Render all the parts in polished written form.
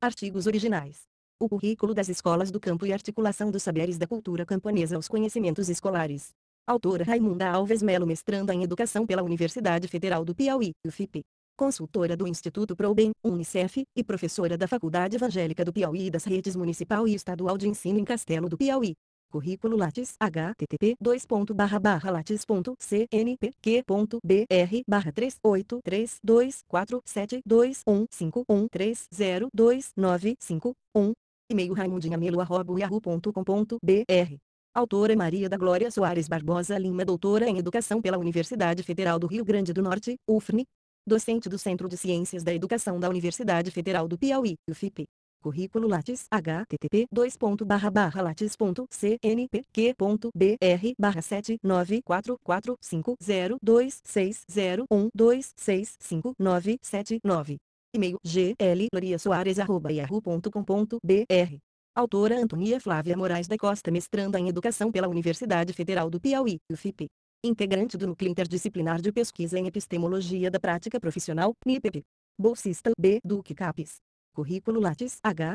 Artigos originais. O currículo das escolas do campo e articulação dos saberes da cultura camponesa aos conhecimentos escolares. Autora Raimunda Alves Melo, mestranda em Educação pela Universidade Federal do Piauí, UFIP. Consultora do Instituto ProBem, Unicef, e professora da Faculdade Evangélica do Piauí e das redes municipal e estadual de ensino em Castelo do Piauí. Currículo Lattes http://lattes.cnpq.br/382472151302951. E-mail raimundinhamelo@yahoo.com.br. Autora Maria da Glória Soares Barbosa Lima, doutora em Educação pela Universidade Federal do Rio Grande do Norte, UFRN. Docente do Centro de Ciências da Educação da Universidade Federal do Piauí, UFIP. Currículo Lattes http://lattes.cnpq.br/79445026012659799. E-mail gloriasoares@yahoo.com.br. Autora Antonia Flávia Moraes da Costa, mestranda em Educação pela Universidade Federal do Piauí, UFIP. Integrante do Núcleo Interdisciplinar de Pesquisa em Epistemologia da Prática Profissional, NIPEP. Bolsista B. Duque Capes. Currículo Lattes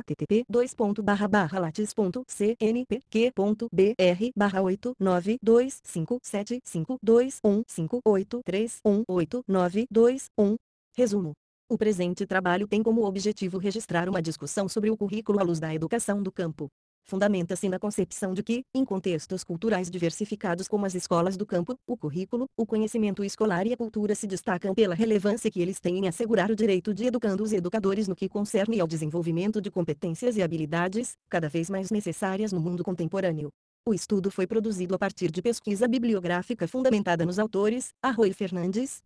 http://lattes.cnpq.br/89255215831189211. Resumo. O presente trabalho tem como objetivo registrar uma discussão sobre o currículo à luz da educação do campo. Fundamenta-se na concepção de que, em contextos culturais diversificados como as escolas do campo, o currículo, o conhecimento escolar e a cultura se destacam pela relevância que eles têm em assegurar o direito de educandos e educadores no que concerne ao desenvolvimento de competências e habilidades, cada vez mais necessárias no mundo contemporâneo. O estudo foi produzido a partir de pesquisa bibliográfica fundamentada nos autores: Arroio Fernandes,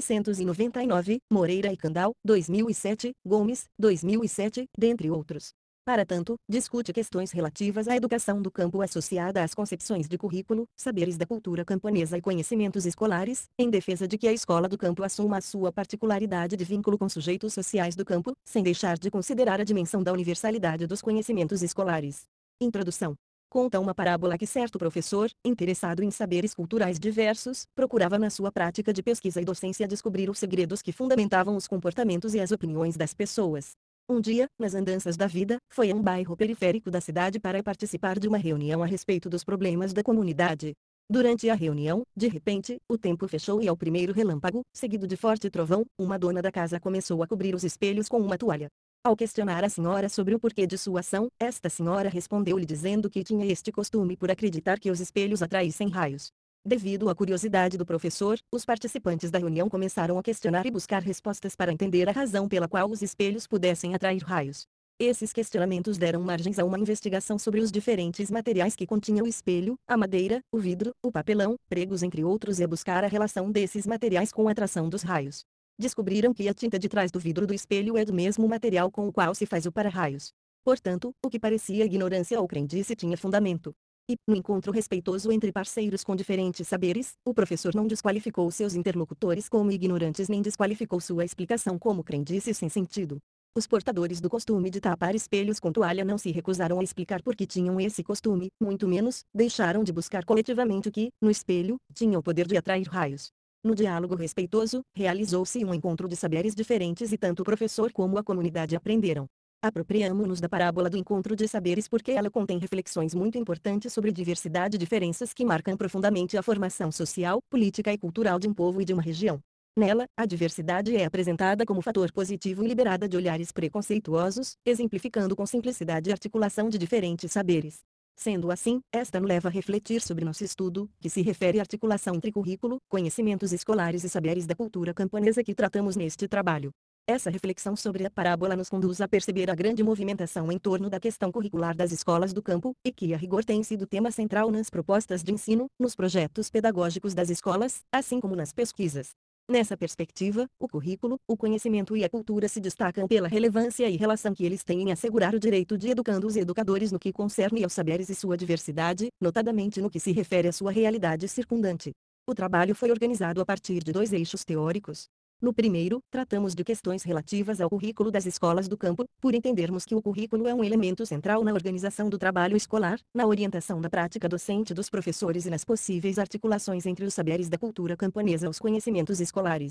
1999, Moreira e Candal, 2007, Gomes, 2007, dentre outros. Para tanto, discute questões relativas à educação do campo associada às concepções de currículo, saberes da cultura camponesa e conhecimentos escolares, em defesa de que a escola do campo assuma a sua particularidade de vínculo com sujeitos sociais do campo, sem deixar de considerar a dimensão da universalidade dos conhecimentos escolares. Introdução. Conta uma parábola que certo professor, interessado em saberes culturais diversos, procurava na sua prática de pesquisa e docência descobrir os segredos que fundamentavam os comportamentos e as opiniões das pessoas. Um dia, nas andanças da vida, foi a um bairro periférico da cidade para participar de uma reunião a respeito dos problemas da comunidade. Durante a reunião, de repente, o tempo fechou e ao primeiro relâmpago, seguido de forte trovão, uma dona da casa começou a cobrir os espelhos com uma toalha. Ao questionar a senhora sobre o porquê de sua ação, esta senhora respondeu-lhe dizendo que tinha este costume por acreditar que os espelhos atraíssem raios. Devido à curiosidade do professor, os participantes da reunião começaram a questionar e buscar respostas para entender a razão pela qual os espelhos pudessem atrair raios. Esses questionamentos deram margens a uma investigação sobre os diferentes materiais que continham o espelho, a madeira, o vidro, o papelão, pregos entre outros e a buscar a relação desses materiais com a atração dos raios. Descobriram que a tinta de trás do vidro do espelho é do mesmo material com o qual se faz o para-raios. Portanto, o que parecia ignorância ou crendice tinha fundamento. E, no encontro respeitoso entre parceiros com diferentes saberes, o professor não desqualificou seus interlocutores como ignorantes nem desqualificou sua explicação como crendice sem sentido. Os portadores do costume de tapar espelhos com toalha não se recusaram a explicar por que tinham esse costume, muito menos, deixaram de buscar coletivamente o que, no espelho, tinha o poder de atrair raios. No diálogo respeitoso, realizou-se um encontro de saberes diferentes e tanto o professor como a comunidade aprenderam. Apropriamo-nos da parábola do encontro de saberes porque ela contém reflexões muito importantes sobre diversidade e diferenças que marcam profundamente a formação social, política e cultural de um povo e de uma região. Nela, a diversidade é apresentada como fator positivo e liberada de olhares preconceituosos, exemplificando com simplicidade a articulação de diferentes saberes. Sendo assim, esta nos leva a refletir sobre nosso estudo, que se refere à articulação entre currículo, conhecimentos escolares e saberes da cultura camponesa que tratamos neste trabalho. Essa reflexão sobre a parábola nos conduz a perceber a grande movimentação em torno da questão curricular das escolas do campo, e que a rigor tem sido tema central nas propostas de ensino, nos projetos pedagógicos das escolas, assim como nas pesquisas. Nessa perspectiva, o currículo, o conhecimento e a cultura se destacam pela relevância e relação que eles têm em assegurar o direito de educandos e educadores no que concerne aos saberes e sua diversidade, notadamente no que se refere à sua realidade circundante. O trabalho foi organizado a partir de 2 eixos teóricos. No primeiro, tratamos de questões relativas ao currículo das escolas do campo, por entendermos que o currículo é um elemento central na organização do trabalho escolar, na orientação da prática docente dos professores e nas possíveis articulações entre os saberes da cultura camponesa aos conhecimentos escolares.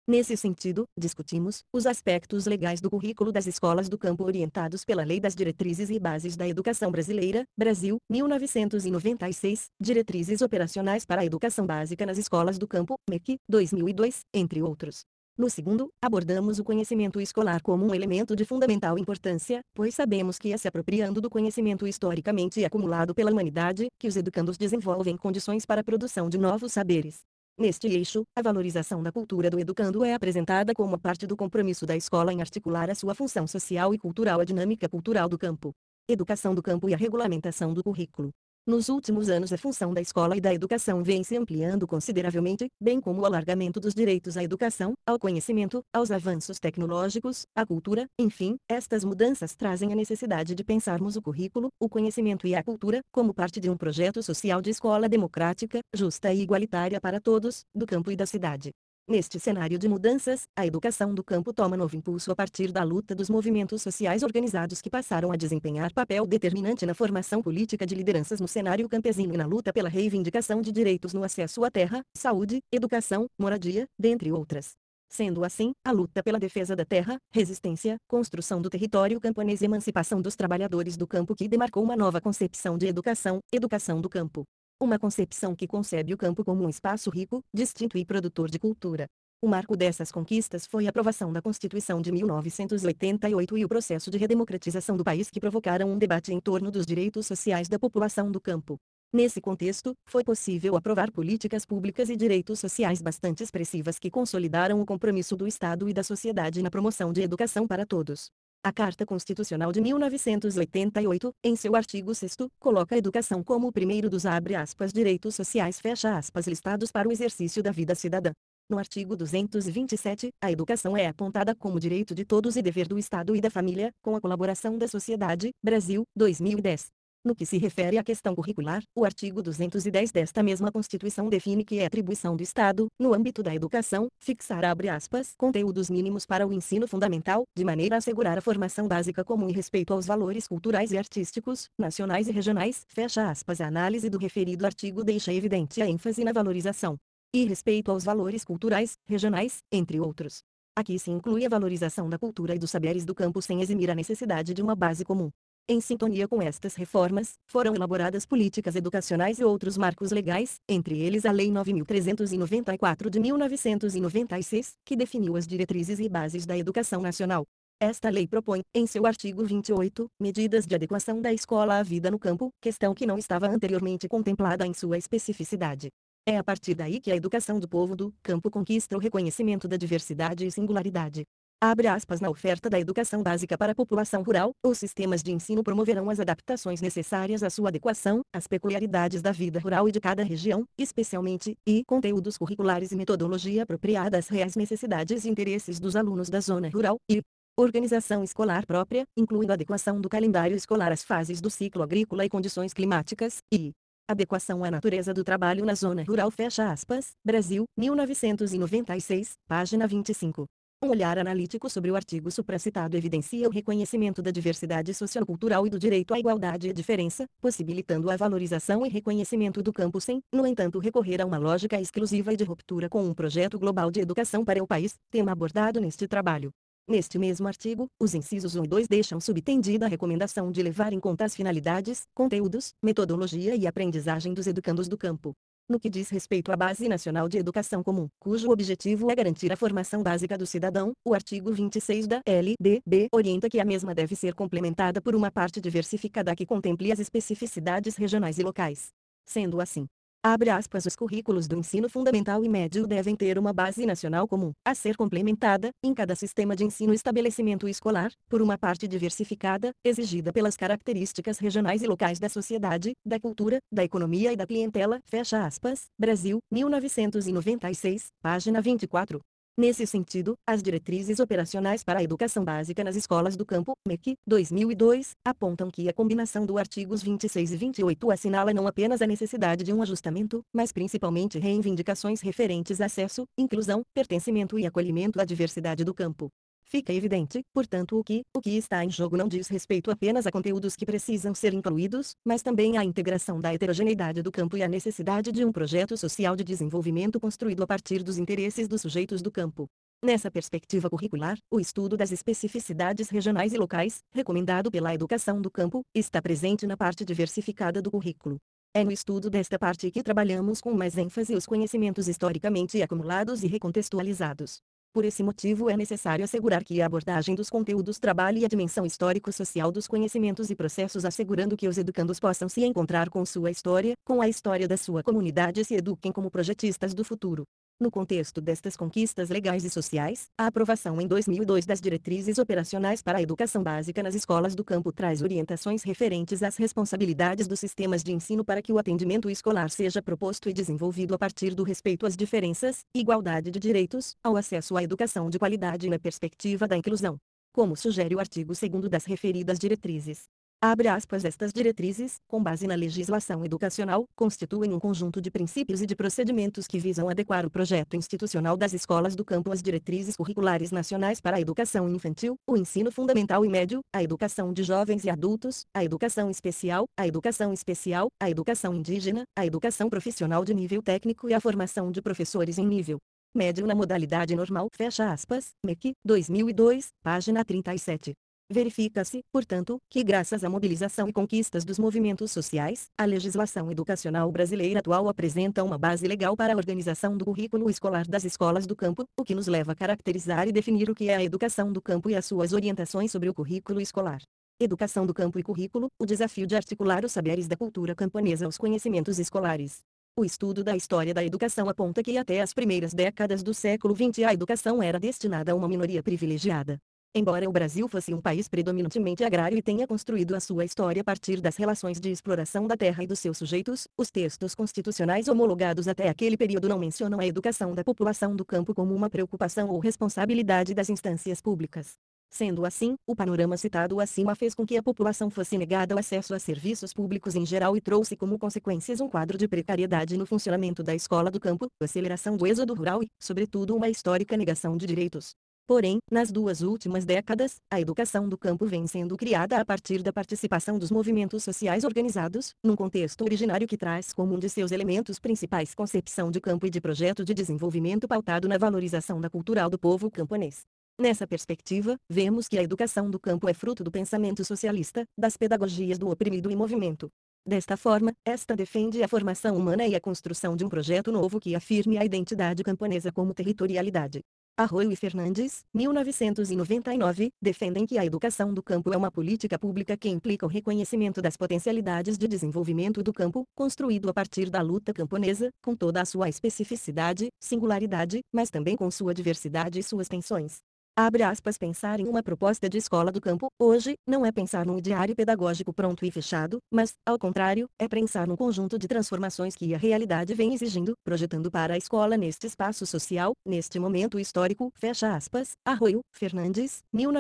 Nesse sentido, discutimos os aspectos legais do currículo das escolas do campo orientados pela Lei das Diretrizes e Bases da Educação Brasileira, Brasil, 1996, Diretrizes Operacionais para a Educação Básica nas Escolas do Campo, MEC, 2002, entre outros. No segundo, abordamos o conhecimento escolar como um elemento de fundamental importância, pois sabemos que é se apropriando do conhecimento historicamente acumulado pela humanidade, que os educandos desenvolvem condições para a produção de novos saberes. Neste eixo, a valorização da cultura do educando é apresentada como parte do compromisso da escola em articular a sua função social e cultural à dinâmica cultural do campo. Educação do campo e a regulamentação do currículo. Nos últimos anos, a função da escola e da educação vem se ampliando consideravelmente, bem como o alargamento dos direitos à educação, ao conhecimento, aos avanços tecnológicos, à cultura, enfim, estas mudanças trazem a necessidade de pensarmos o currículo, o conhecimento e a cultura, como parte de um projeto social de escola democrática, justa e igualitária para todos, do campo e da cidade. Neste cenário de mudanças, a educação do campo toma novo impulso a partir da luta dos movimentos sociais organizados que passaram a desempenhar papel determinante na formação política de lideranças no cenário campesino e na luta pela reivindicação de direitos no acesso à terra, saúde, educação, moradia, dentre outras. Sendo assim, a luta pela defesa da terra, resistência, construção do território camponês e emancipação dos trabalhadores do campo que demarcou uma nova concepção de educação, educação do campo. Uma concepção que concebe o campo como um espaço rico, distinto e produtor de cultura. O marco dessas conquistas foi a aprovação da Constituição de 1988 e o processo de redemocratização do país que provocaram um debate em torno dos direitos sociais da população do campo. Nesse contexto, foi possível aprovar políticas públicas e direitos sociais bastante expressivas que consolidaram o compromisso do Estado e da sociedade na promoção de educação para todos. A Carta Constitucional de 1988, em seu artigo 6º, coloca a educação como o primeiro dos direitos sociais listados para o exercício da vida cidadã. No artigo 227, a educação é apontada como direito de todos e dever do Estado e da família, com a colaboração da sociedade, Brasil, 2010. No que se refere à questão curricular, o artigo 210 desta mesma Constituição define que é atribuição do Estado, no âmbito da educação, fixar conteúdos mínimos para o ensino fundamental, de maneira a assegurar a formação básica comum e respeito aos valores culturais e artísticos, nacionais e regionais. A análise do referido artigo deixa evidente a ênfase na valorização e respeito aos valores culturais, regionais, entre outros. Aqui se inclui a valorização da cultura e dos saberes do campo sem eximir a necessidade de uma base comum. Em sintonia com estas reformas, foram elaboradas políticas educacionais e outros marcos legais, entre eles a Lei 9.394 de 1996, que definiu as diretrizes e bases da educação nacional. Esta lei propõe, em seu artigo 28, medidas de adequação da escola à vida no campo, questão que não estava anteriormente contemplada em sua especificidade. É a partir daí que a educação do povo do campo conquista o reconhecimento da diversidade e singularidade. Abre aspas na oferta da educação básica para a população rural, os sistemas de ensino promoverão as adaptações necessárias à sua adequação, às peculiaridades da vida rural e de cada região, especialmente, e conteúdos curriculares e metodologia apropriada às reais necessidades e interesses dos alunos da zona rural, e organização escolar própria, incluindo a adequação do calendário escolar às fases do ciclo agrícola e condições climáticas, e adequação à natureza do trabalho na zona rural. Brasil, 1996, página 25. Um olhar analítico sobre o artigo supracitado evidencia o reconhecimento da diversidade sociocultural e do direito à igualdade e diferença, possibilitando a valorização e reconhecimento do campo sem, no entanto, recorrer a uma lógica exclusiva e de ruptura com um projeto global de educação para o país, tema abordado neste trabalho. Neste mesmo artigo, os incisos 1 e 2 deixam subtendida a recomendação de levar em conta as finalidades, conteúdos, metodologia e aprendizagem dos educandos do campo. No que diz respeito à Base Nacional de Educação Comum, cujo objetivo é garantir a formação básica do cidadão, o artigo 26 da LDB orienta que a mesma deve ser complementada por uma parte diversificada que contemple as especificidades regionais e locais. Sendo assim, abre aspas, os currículos do ensino fundamental e médio devem ter uma base nacional comum, a ser complementada, em cada sistema de ensino estabelecimento escolar, por uma parte diversificada, exigida pelas características regionais e locais da sociedade, da cultura, da economia e da clientela. Brasil, 1996, página 24. Nesse sentido, as diretrizes operacionais para a educação básica nas escolas do campo, MEC, 2002, apontam que a combinação dos artigos 26 e 28 assinala não apenas a necessidade de um ajustamento, mas principalmente reivindicações referentes a acesso, inclusão, pertencimento e acolhimento à diversidade do campo. Fica evidente, portanto, o que está em jogo não diz respeito apenas a conteúdos que precisam ser incluídos, mas também à integração da heterogeneidade do campo e à necessidade de um projeto social de desenvolvimento construído a partir dos interesses dos sujeitos do campo. Nessa perspectiva curricular, o estudo das especificidades regionais e locais, recomendado pela educação do campo, está presente na parte diversificada do currículo. É no estudo desta parte que trabalhamos com mais ênfase os conhecimentos historicamente acumulados e recontextualizados. Por esse motivo é necessário assegurar que a abordagem dos conteúdos trabalhe a dimensão histórico-social dos conhecimentos e processos, assegurando que os educandos possam se encontrar com sua história, com a história da sua comunidade e se eduquem como projetistas do futuro. No contexto destas conquistas legais e sociais, a aprovação em 2002 das Diretrizes Operacionais para a Educação Básica nas Escolas do Campo traz orientações referentes às responsabilidades dos sistemas de ensino para que o atendimento escolar seja proposto e desenvolvido a partir do respeito às diferenças, igualdade de direitos, ao acesso à educação de qualidade e na perspectiva da inclusão. Como sugere o artigo 2º das referidas diretrizes. Abre aspas, estas diretrizes, com base na legislação educacional, constituem um conjunto de princípios e de procedimentos que visam adequar o projeto institucional das escolas do campo às diretrizes curriculares nacionais para a educação infantil, o ensino fundamental e médio, a educação de jovens e adultos, a educação especial, a educação indígena, a educação profissional de nível técnico e a formação de professores em nível médio na modalidade normal, fecha aspas, MEC, 2002, página 37. Verifica-se, portanto, que graças à mobilização e conquistas dos movimentos sociais, a legislação educacional brasileira atual apresenta uma base legal para a organização do currículo escolar das escolas do campo, o que nos leva a caracterizar e definir o que é a educação do campo e as suas orientações sobre o currículo escolar. Educação do campo e currículo, o desafio de articular os saberes da cultura camponesa aos conhecimentos escolares. O estudo da história da educação aponta que até as primeiras décadas do século XX a educação era destinada a uma minoria privilegiada. Embora o Brasil fosse um país predominantemente agrário e tenha construído a sua história a partir das relações de exploração da terra e dos seus sujeitos, os textos constitucionais homologados até aquele período não mencionam a educação da população do campo como uma preocupação ou responsabilidade das instâncias públicas. Sendo assim, o panorama citado acima fez com que a população fosse negada o acesso a serviços públicos em geral e trouxe como consequências um quadro de precariedade no funcionamento da escola do campo, aceleração do êxodo rural e, sobretudo, uma histórica negação de direitos. Porém, nas duas últimas décadas, a educação do campo vem sendo criada a partir da participação dos movimentos sociais organizados, num contexto originário que traz como um de seus elementos principais concepção de campo e de projeto de desenvolvimento pautado na valorização da cultural do povo camponês. Nessa perspectiva, vemos que a educação do campo é fruto do pensamento socialista, das pedagogias do oprimido em movimento. Desta forma, esta defende a formação humana e a construção de um projeto novo que afirme a identidade camponesa como territorialidade. Arroio e Fernandes, 1999, defendem que a educação do campo é uma política pública que implica o reconhecimento das potencialidades de desenvolvimento do campo, construído a partir da luta camponesa, com toda a sua especificidade, singularidade, mas também com sua diversidade e suas tensões. Abre aspas, pensar em uma proposta de escola do campo, hoje, não é pensar num ideário pedagógico pronto e fechado, mas, ao contrário, é pensar num conjunto de transformações que a realidade vem exigindo, projetando para a escola neste espaço social, neste momento histórico, fecha aspas, Arroio, Fernandes,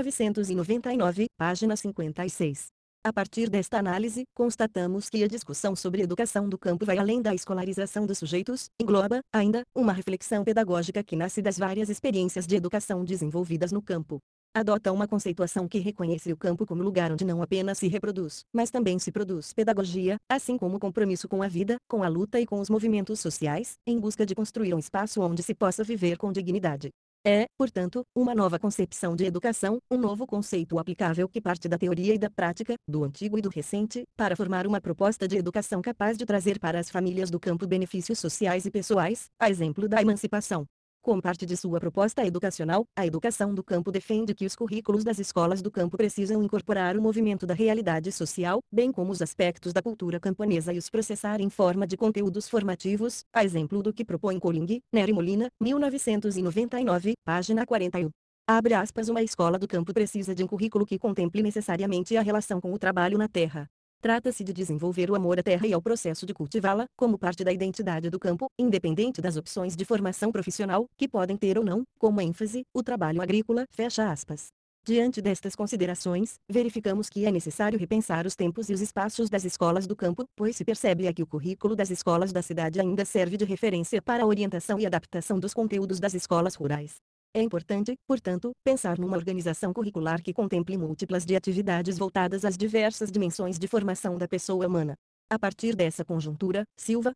1999, página 56. A partir desta análise, constatamos que a discussão sobre educação do campo vai além da escolarização dos sujeitos, engloba, ainda, uma reflexão pedagógica que nasce das várias experiências de educação desenvolvidas no campo. Adota uma conceituação que reconhece o campo como lugar onde não apenas se reproduz, mas também se produz pedagogia, assim como compromisso com a vida, com a luta e com os movimentos sociais, em busca de construir um espaço onde se possa viver com dignidade. É, portanto, uma nova concepção de educação, um novo conceito aplicável que parte da teoria e da prática, do antigo e do recente, para formar uma proposta de educação capaz de trazer para as famílias do campo benefícios sociais e pessoais, a exemplo da emancipação. Como parte de sua proposta educacional, a educação do campo defende que os currículos das escolas do campo precisam incorporar o movimento da realidade social, bem como os aspectos da cultura camponesa e os processar em forma de conteúdos formativos, a exemplo do que propõe Coling, Nery Molina, 1999, página 41. Abre aspas, uma escola do campo precisa de um currículo que contemple necessariamente a relação com o trabalho na terra. Trata-se de desenvolver o amor à terra e ao processo de cultivá-la, como parte da identidade do campo, independente das opções de formação profissional, que podem ter ou não, como ênfase, o trabalho agrícola, fecha aspas. Diante destas considerações, verificamos que é necessário repensar os tempos e os espaços das escolas do campo, pois se percebe que o currículo das escolas da cidade ainda serve de referência para a orientação e adaptação dos conteúdos das escolas rurais. É importante, portanto, pensar numa organização curricular que contemple múltiplas de atividades voltadas às diversas dimensões de formação da pessoa humana. A partir dessa conjuntura, Silva,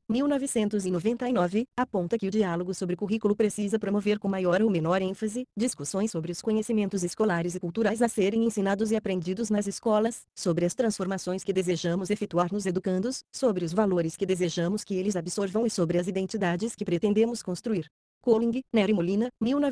1999, aponta que o diálogo sobre currículo precisa promover com maior ou menor ênfase discussões sobre os conhecimentos escolares e culturais a serem ensinados e aprendidos nas escolas, sobre as transformações que desejamos efetuar nos educandos, sobre os valores que desejamos que eles absorvam e sobre as identidades que pretendemos construir. Colling, Nery Molina,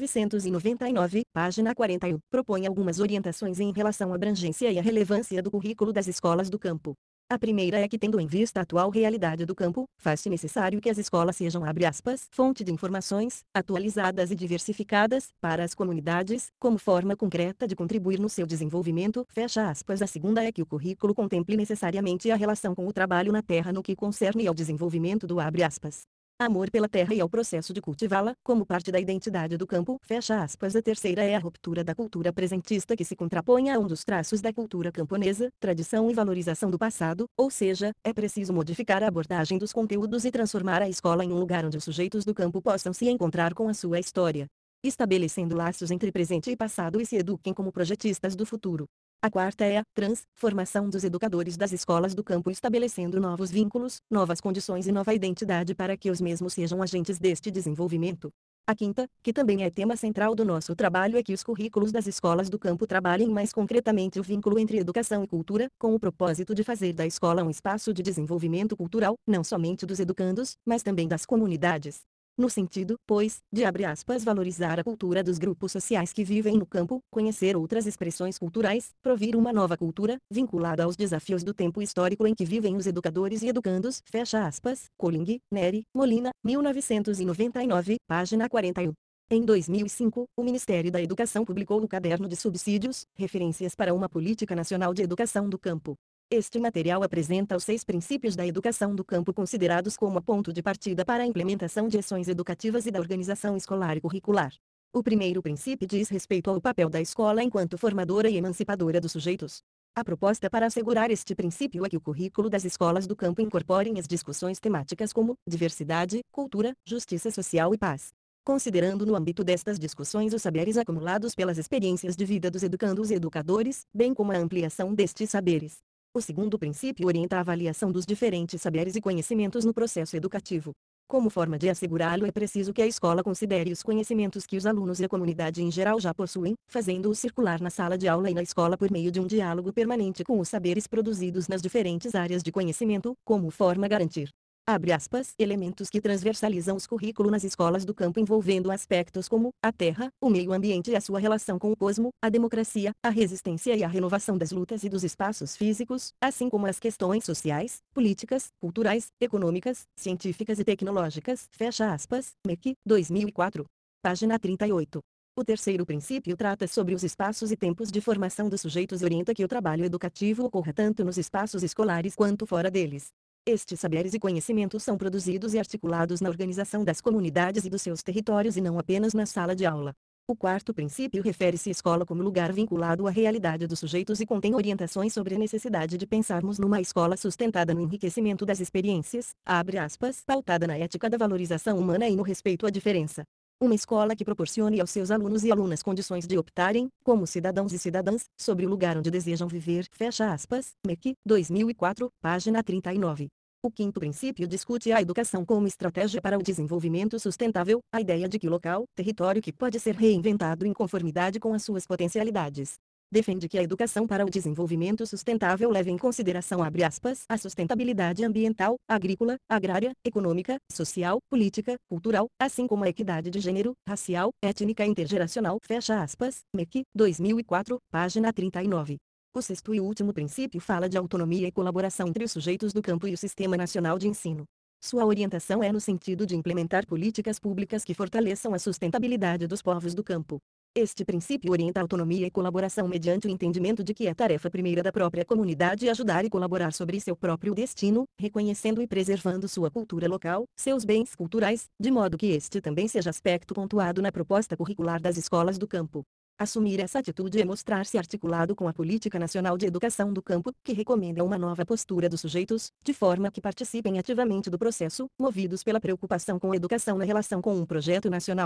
1999, página 41, propõe algumas orientações em relação à abrangência e à relevância do currículo das escolas do campo. A primeira é que, tendo em vista a atual realidade do campo, faz-se necessário que as escolas sejam, abre aspas, fonte de informações, atualizadas e diversificadas, para as comunidades, como forma concreta de contribuir no seu desenvolvimento, fecha aspas. A segunda é que o currículo contemple necessariamente a relação com o trabalho na terra no que concerne ao desenvolvimento do, abre aspas, amor pela terra e ao processo de cultivá-la, como parte da identidade do campo, fecha aspas. A terceira é a ruptura da cultura presentista que se contrapõe a um dos traços da cultura camponesa, tradição e valorização do passado, ou seja, é preciso modificar a abordagem dos conteúdos e transformar a escola em um lugar onde os sujeitos do campo possam se encontrar com a sua história, estabelecendo laços entre presente e passado e se eduquem como projetistas do futuro. A quarta é a transformação dos educadores das escolas do campo, estabelecendo novos vínculos, novas condições e nova identidade para que os mesmos sejam agentes deste desenvolvimento. A quinta, que também é tema central do nosso trabalho, é que os currículos das escolas do campo trabalhem mais concretamente o vínculo entre educação e cultura, com o propósito de fazer da escola um espaço de desenvolvimento cultural, não somente dos educandos, mas também das comunidades. No sentido, pois, de, abre aspas, valorizar a cultura dos grupos sociais que vivem no campo, conhecer outras expressões culturais, provir uma nova cultura, vinculada aos desafios do tempo histórico em que vivem os educadores e educandos, fecha aspas. Colling, Nery, Molina, 1999, página 41. Em 2005, o Ministério da Educação publicou o Caderno de Subsídios, Referências para uma Política Nacional de Educação do Campo. Este material apresenta os 6 princípios da educação do campo considerados como ponto de partida para a implementação de ações educativas e da organização escolar e curricular. O primeiro princípio diz respeito ao papel da escola enquanto formadora e emancipadora dos sujeitos. A proposta para assegurar este princípio é que o currículo das escolas do campo incorporem as discussões temáticas como diversidade, cultura, justiça social e paz, considerando no âmbito destas discussões os saberes acumulados pelas experiências de vida dos educandos e educadores, bem como a ampliação destes saberes. O segundo princípio orienta a avaliação dos diferentes saberes e conhecimentos no processo educativo. Como forma de assegurá-lo, é preciso que a escola considere os conhecimentos que os alunos e a comunidade em geral já possuem, fazendo-os circular na sala de aula e na escola por meio de um diálogo permanente com os saberes produzidos nas diferentes áreas de conhecimento, como forma a garantir, abre aspas, elementos que transversalizam os currículos nas escolas do campo envolvendo aspectos como a terra, o meio ambiente e a sua relação com o cosmo, a democracia, a resistência e a renovação das lutas e dos espaços físicos, assim como as questões sociais, políticas, culturais, econômicas, científicas e tecnológicas, fecha aspas, MEC, 2004. Página 38. O terceiro princípio trata sobre os espaços e tempos de formação dos sujeitos e orienta que o trabalho educativo ocorra tanto nos espaços escolares quanto fora deles. Estes saberes e conhecimentos são produzidos e articulados na organização das comunidades e dos seus territórios e não apenas na sala de aula. O quarto princípio refere-se à escola como lugar vinculado à realidade dos sujeitos e contém orientações sobre a necessidade de pensarmos numa escola sustentada no enriquecimento das experiências, abre aspas, pautada na ética da valorização humana e no respeito à diferença. Uma escola que proporcione aos seus alunos e alunas condições de optarem, como cidadãos e cidadãs, sobre o lugar onde desejam viver, fecha aspas, MEC, 2004, página 39. O quinto princípio discute a educação como estratégia para o desenvolvimento sustentável, a ideia de que o local, território que pode ser reinventado em conformidade com as suas potencialidades. Defende que a educação para o desenvolvimento sustentável leve em consideração, abre aspas, a sustentabilidade ambiental, agrícola, agrária, econômica, social, política, cultural, assim como a equidade de gênero, racial, étnica e intergeracional, fecha aspas, MEC, 2004, página 39. O sexto e último princípio fala de autonomia e colaboração entre os sujeitos do campo e o Sistema Nacional de Ensino. Sua orientação é no sentido de implementar políticas públicas que fortaleçam a sustentabilidade dos povos do campo. Este princípio orienta a autonomia e colaboração mediante o entendimento de que é tarefa primeira da própria comunidade ajudar e colaborar sobre seu próprio destino, reconhecendo e preservando sua cultura local, seus bens culturais, de modo que este também seja aspecto pontuado na proposta curricular das escolas do campo. Assumir essa atitude é mostrar-se articulado com a Política Nacional de Educação do Campo, que recomenda uma nova postura dos sujeitos, de forma que participem ativamente do processo, movidos pela preocupação com a educação na relação com um projeto nacional.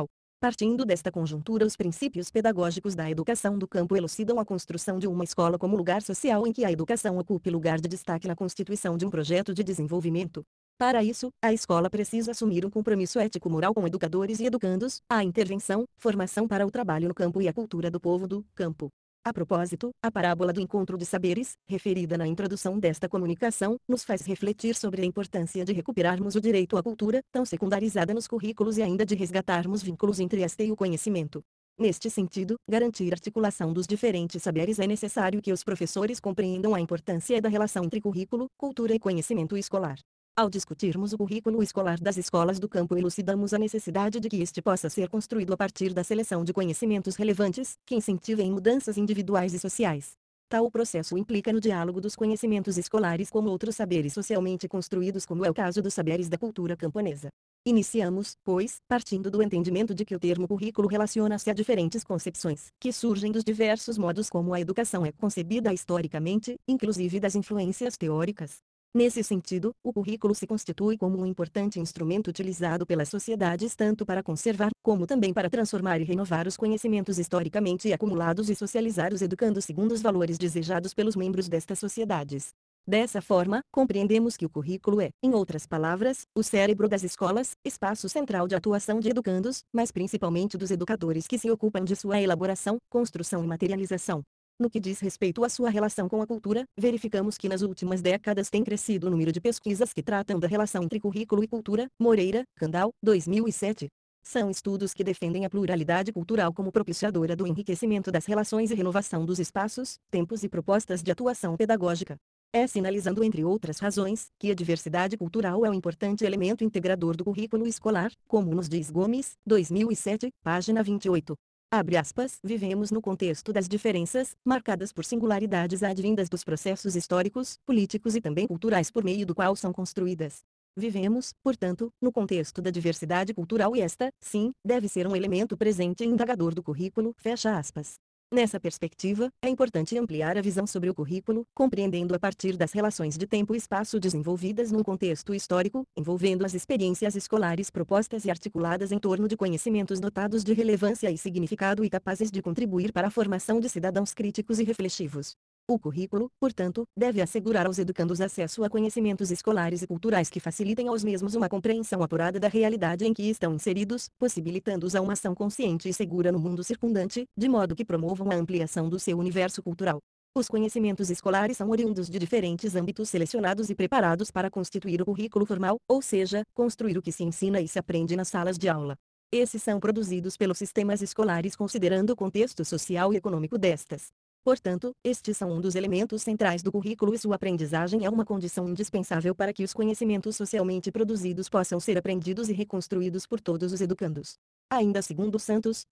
Partindo desta conjuntura, os princípios pedagógicos da educação do campo elucidam a construção de uma escola como lugar social em que a educação ocupe lugar de destaque na constituição de um projeto de desenvolvimento. Para isso, a escola precisa assumir um compromisso ético-moral com educadores e educandos, a intervenção, formação para o trabalho no campo e a cultura do povo do campo. A propósito, a parábola do encontro de saberes, referida na introdução desta comunicação, nos faz refletir sobre a importância de recuperarmos o direito à cultura, tão secundarizada nos currículos e ainda de resgatarmos vínculos entre esta e o conhecimento. Neste sentido, garantir a articulação dos diferentes saberes é necessário que os professores compreendam a importância da relação entre currículo, cultura e conhecimento escolar. Ao discutirmos o currículo escolar das escolas do campo, elucidamos a necessidade de que este possa ser construído a partir da seleção de conhecimentos relevantes, que incentivem mudanças individuais e sociais. Tal processo implica no diálogo dos conhecimentos escolares com outros saberes socialmente construídos, como é o caso dos saberes da cultura camponesa. Iniciamos, pois, partindo do entendimento de que o termo currículo relaciona-se a diferentes concepções, que surgem dos diversos modos como a educação é concebida historicamente, inclusive das influências teóricas. Nesse sentido, o currículo se constitui como um importante instrumento utilizado pelas sociedades tanto para conservar, como também para transformar e renovar os conhecimentos historicamente acumulados e socializar os educandos segundo os valores desejados pelos membros destas sociedades. Dessa forma, compreendemos que o currículo é, em outras palavras, o cérebro das escolas, espaço central de atuação de educandos, mas principalmente dos educadores que se ocupam de sua elaboração, construção e materialização. No que diz respeito à sua relação com a cultura, verificamos que nas últimas décadas tem crescido o número de pesquisas que tratam da relação entre currículo e cultura. Moreira, Candal, 2007. São estudos que defendem a pluralidade cultural como propiciadora do enriquecimento das relações e renovação dos espaços, tempos e propostas de atuação pedagógica. É sinalizando, entre outras razões, que a diversidade cultural é um importante elemento integrador do currículo escolar, como nos diz Gomes, 2007, página 28. Abre aspas, vivemos no contexto das diferenças, marcadas por singularidades advindas dos processos históricos, políticos e também culturais por meio do qual são construídas. Vivemos, portanto, no contexto da diversidade cultural e esta, sim, deve ser um elemento presente e indagador do currículo, fecha aspas. Nessa perspectiva, é importante ampliar a visão sobre o currículo, compreendendo a partir das relações de tempo e espaço desenvolvidas num contexto histórico, envolvendo as experiências escolares propostas e articuladas em torno de conhecimentos dotados de relevância e significado e capazes de contribuir para a formação de cidadãos críticos e reflexivos. O currículo, portanto, deve assegurar aos educandos acesso a conhecimentos escolares e culturais que facilitem aos mesmos uma compreensão apurada da realidade em que estão inseridos, possibilitando-os a uma ação consciente e segura no mundo circundante, de modo que promovam a ampliação do seu universo cultural. Os conhecimentos escolares são oriundos de diferentes âmbitos selecionados e preparados para constituir o currículo formal, ou seja, construir o que se ensina e se aprende nas salas de aula. Esses são produzidos pelos sistemas escolares considerando o contexto social e econômico destas. Portanto, estes são um dos elementos centrais do currículo e sua aprendizagem é uma condição indispensável para que os conhecimentos socialmente produzidos possam ser aprendidos e reconstruídos por todos os educandos. Ainda segundo Santos,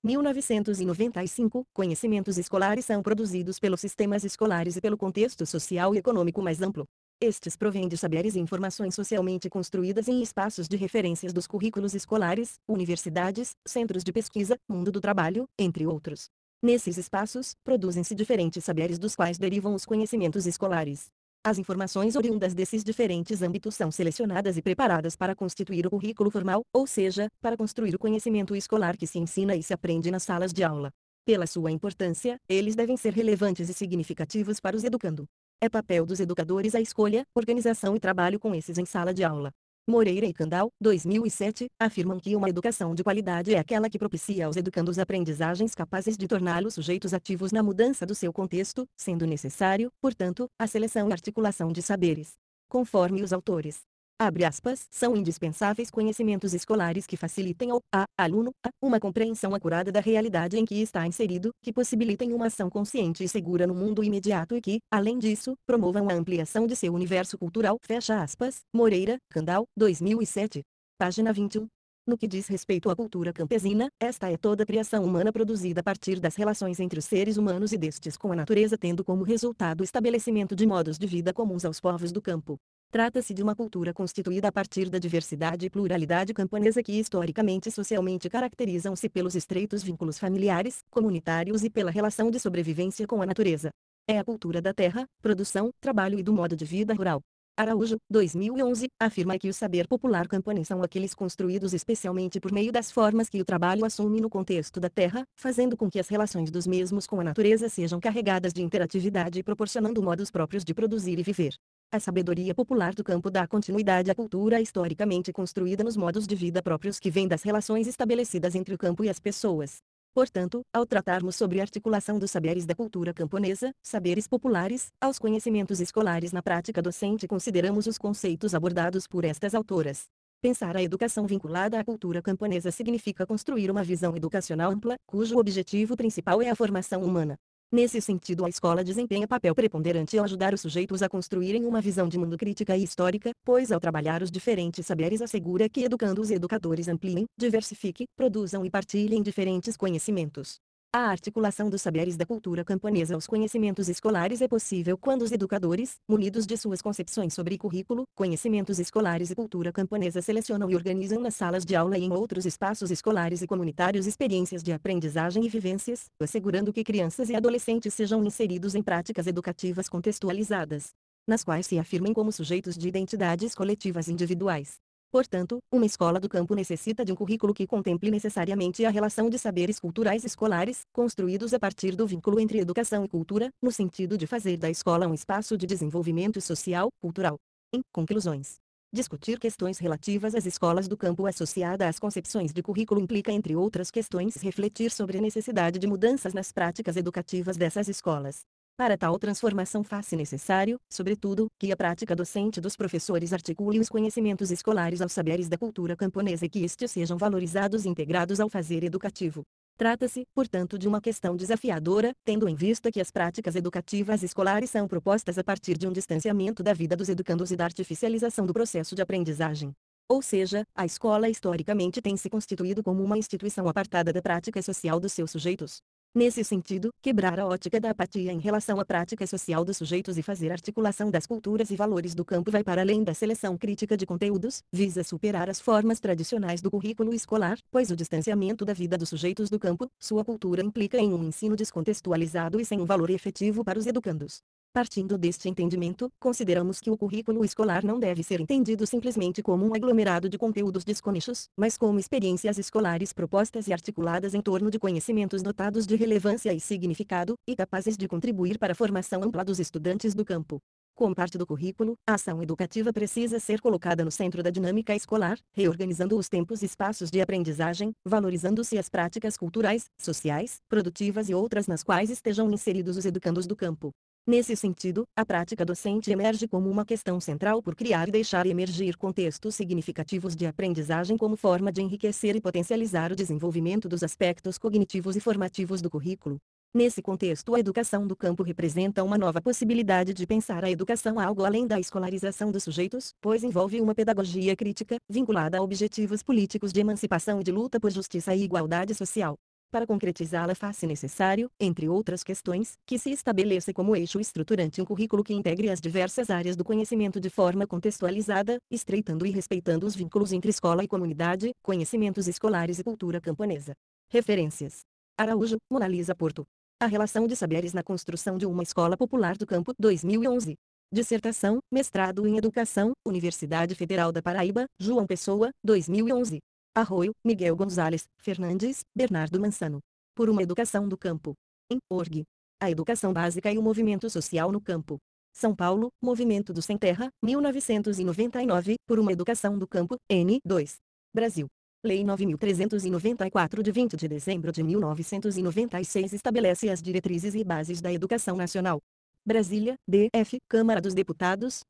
1995, conhecimentos escolares são produzidos pelos sistemas escolares e pelo contexto social e econômico mais amplo. Estes provêm de saberes e informações socialmente construídas em espaços de referências dos currículos escolares, universidades, centros de pesquisa, mundo do trabalho, entre outros. Nesses espaços, produzem-se diferentes saberes dos quais derivam os conhecimentos escolares. As informações oriundas desses diferentes âmbitos são selecionadas e preparadas para constituir o currículo formal, ou seja, para construir o conhecimento escolar que se ensina e se aprende nas salas de aula. Pela sua importância, eles devem ser relevantes e significativos para os educando. É papel dos educadores a escolha, organização e trabalho com esses em sala de aula. Moreira e Candal, 2007, afirmam que uma educação de qualidade é aquela que propicia aos educandos aprendizagens capazes de torná-los sujeitos ativos na mudança do seu contexto, sendo necessário, portanto, a seleção e articulação de saberes. Conforme os autores, abre aspas, são indispensáveis conhecimentos escolares que facilitem ao aluno uma compreensão acurada da realidade em que está inserido, que possibilitem uma ação consciente e segura no mundo imediato e que, além disso, promovam a ampliação de seu universo cultural. Fecha aspas, Moreira, Candal, 2007. Página 21. No que diz respeito à cultura campesina, esta é toda a criação humana produzida a partir das relações entre os seres humanos e destes com a natureza, tendo como resultado o estabelecimento de modos de vida comuns aos povos do campo. Trata-se de uma cultura constituída a partir da diversidade e pluralidade camponesa que historicamente e socialmente caracterizam-se pelos estreitos vínculos familiares, comunitários e pela relação de sobrevivência com a natureza. É a cultura da terra, produção, trabalho e do modo de vida rural. Araújo, 2011, afirma que o saber popular camponês são aqueles construídos especialmente por meio das formas que o trabalho assume no contexto da terra, fazendo com que as relações dos mesmos com a natureza sejam carregadas de interatividade e proporcionando modos próprios de produzir e viver. A sabedoria popular do campo dá continuidade à cultura historicamente construída nos modos de vida próprios que vêm das relações estabelecidas entre o campo e as pessoas. Portanto, ao tratarmos sobre a articulação dos saberes da cultura camponesa, saberes populares, aos conhecimentos escolares na prática docente, consideramos os conceitos abordados por estas autoras. Pensar a educação vinculada à cultura camponesa significa construir uma visão educacional ampla, cujo objetivo principal é a formação humana. Nesse sentido, a escola desempenha papel preponderante ao ajudar os sujeitos a construírem uma visão de mundo crítica e histórica, pois ao trabalhar os diferentes saberes assegura que educandos e educadores ampliem, diversifiquem, produzam e partilhem diferentes conhecimentos. A articulação dos saberes da cultura camponesa aos conhecimentos escolares é possível quando os educadores, munidos de suas concepções sobre currículo, conhecimentos escolares e cultura camponesa, selecionam e organizam nas salas de aula e em outros espaços escolares e comunitários experiências de aprendizagem e vivências, assegurando que crianças e adolescentes sejam inseridos em práticas educativas contextualizadas, nas quais se afirmem como sujeitos de identidades coletivas e individuais. Portanto, uma escola do campo necessita de um currículo que contemple necessariamente a relação de saberes culturais escolares, construídos a partir do vínculo entre educação e cultura, no sentido de fazer da escola um espaço de desenvolvimento social, cultural. Em conclusões, discutir questões relativas às escolas do campo associada às concepções de currículo implica, entre outras questões, refletir sobre a necessidade de mudanças nas práticas educativas dessas escolas. Para tal transformação faz-se necessário, sobretudo, que a prática docente dos professores articule os conhecimentos escolares aos saberes da cultura camponesa e que estes sejam valorizados e integrados ao fazer educativo. Trata-se, portanto, de uma questão desafiadora, tendo em vista que as práticas educativas escolares são propostas a partir de um distanciamento da vida dos educandos e da artificialização do processo de aprendizagem. Ou seja, a escola historicamente tem se constituído como uma instituição apartada da prática social dos seus sujeitos. Nesse sentido, quebrar a ótica da apatia em relação à prática social dos sujeitos e fazer articulação das culturas e valores do campo vai para além da seleção crítica de conteúdos, visa superar as formas tradicionais do currículo escolar, pois o distanciamento da vida dos sujeitos do campo, sua cultura, implica em um ensino descontextualizado e sem um valor efetivo para os educandos. Partindo deste entendimento, consideramos que o currículo escolar não deve ser entendido simplesmente como um aglomerado de conteúdos desconexos, mas como experiências escolares propostas e articuladas em torno de conhecimentos dotados de relevância e significado, e capazes de contribuir para a formação ampla dos estudantes do campo. Como parte do currículo, a ação educativa precisa ser colocada no centro da dinâmica escolar, reorganizando os tempos e espaços de aprendizagem, valorizando-se as práticas culturais, sociais, produtivas e outras nas quais estejam inseridos os educandos do campo. Nesse sentido, a prática docente emerge como uma questão central por criar e deixar emergir contextos significativos de aprendizagem como forma de enriquecer e potencializar o desenvolvimento dos aspectos cognitivos e formativos do currículo. Nesse contexto, a educação do campo representa uma nova possibilidade de pensar a educação algo além da escolarização dos sujeitos, pois envolve uma pedagogia crítica, vinculada a objetivos políticos de emancipação e de luta por justiça e igualdade social. Para concretizá-la faz-se necessário, entre outras questões, que se estabeleça como eixo estruturante um currículo que integre as diversas áreas do conhecimento de forma contextualizada, estreitando e respeitando os vínculos entre escola e comunidade, conhecimentos escolares e cultura camponesa. Referências: Araújo, Mona Lisa Porto. A relação de saberes na construção de uma escola popular do campo, 2011. Dissertação, mestrado em Educação, Universidade Federal da Paraíba, João Pessoa, 2011. Arroio, Miguel Gonzalez, Fernandes, Bernardo Mansano. Por uma educação do campo. Em org. A educação básica e o movimento social no campo. São Paulo, Movimento do Sem Terra, 1999, por uma educação do campo, N2. Brasil. Lei 9.394 de 20 de dezembro de 1996 estabelece as diretrizes e bases da educação nacional. Brasília, DF, Câmara dos Deputados,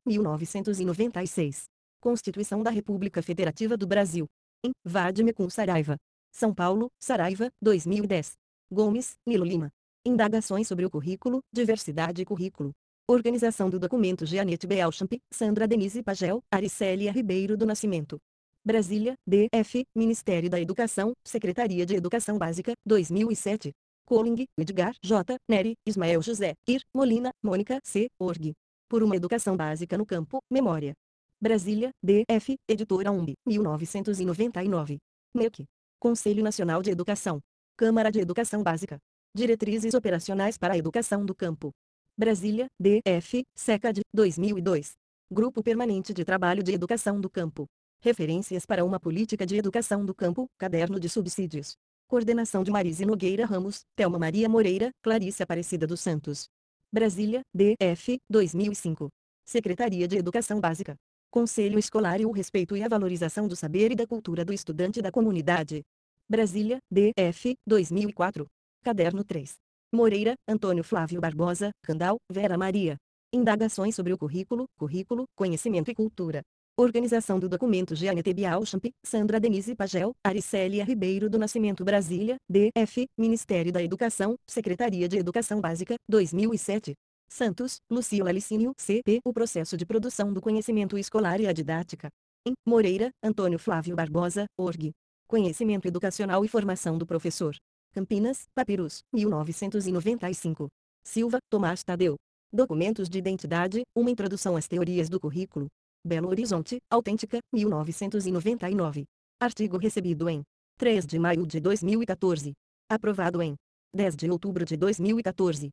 1996. Constituição da República Federativa do Brasil. Em Vladimir Saraiva. São Paulo, Saraiva, 2010. Gomes, Nilo Lima. Indagações sobre o currículo, diversidade e currículo. Organização do documento Jeanette Beauchamp, Sandra Denise Pagel, Aricélia Ribeiro do Nascimento. Brasília, DF, Ministério da Educação, Secretaria de Educação Básica, 2007. Colling, Edgar J. Neri, Ismael José, Ir, Molina, Mônica C. Org. Por uma educação básica no campo, Memória. Brasília, DF, Editora UMB, 1999. MEC. Conselho Nacional de Educação. Câmara de Educação Básica. Diretrizes Operacionais para a Educação do Campo. Brasília, DF, SECAD, 2002. Grupo Permanente de Trabalho de Educação do Campo. Referências para uma Política de Educação do Campo, Caderno de Subsídios. Coordenação de Marise Nogueira Ramos, Thelma Maria Moreira, Clarice Aparecida dos Santos. Brasília, DF, 2005. Secretaria de Educação Básica. Conselho Escolar e o Respeito e a Valorização do Saber e da Cultura do Estudante e da Comunidade. Brasília, DF, 2004. Caderno 3. Moreira, Antônio Flávio Barbosa, Candal, Vera Maria. Indagações sobre o currículo, conhecimento e cultura. Organização do documento Jeanette Bialchamp, Sandra Denise Pagel, Aricélia Ribeiro do Nascimento Brasília, DF, Ministério da Educação, Secretaria de Educação Básica, 2007. Santos, Lucila Licínio, CP. O processo de produção do conhecimento escolar e a didática. Em Moreira, Antônio Flávio Barbosa, org. Conhecimento Educacional e Formação do Professor. Campinas, Papyrus, 1995. Silva, Tomás Tadeu. Documentos de Identidade, uma introdução às teorias do currículo. Belo Horizonte, Autêntica, 1999. Artigo recebido em 3 de maio de 2014. Aprovado em 10 de outubro de 2014.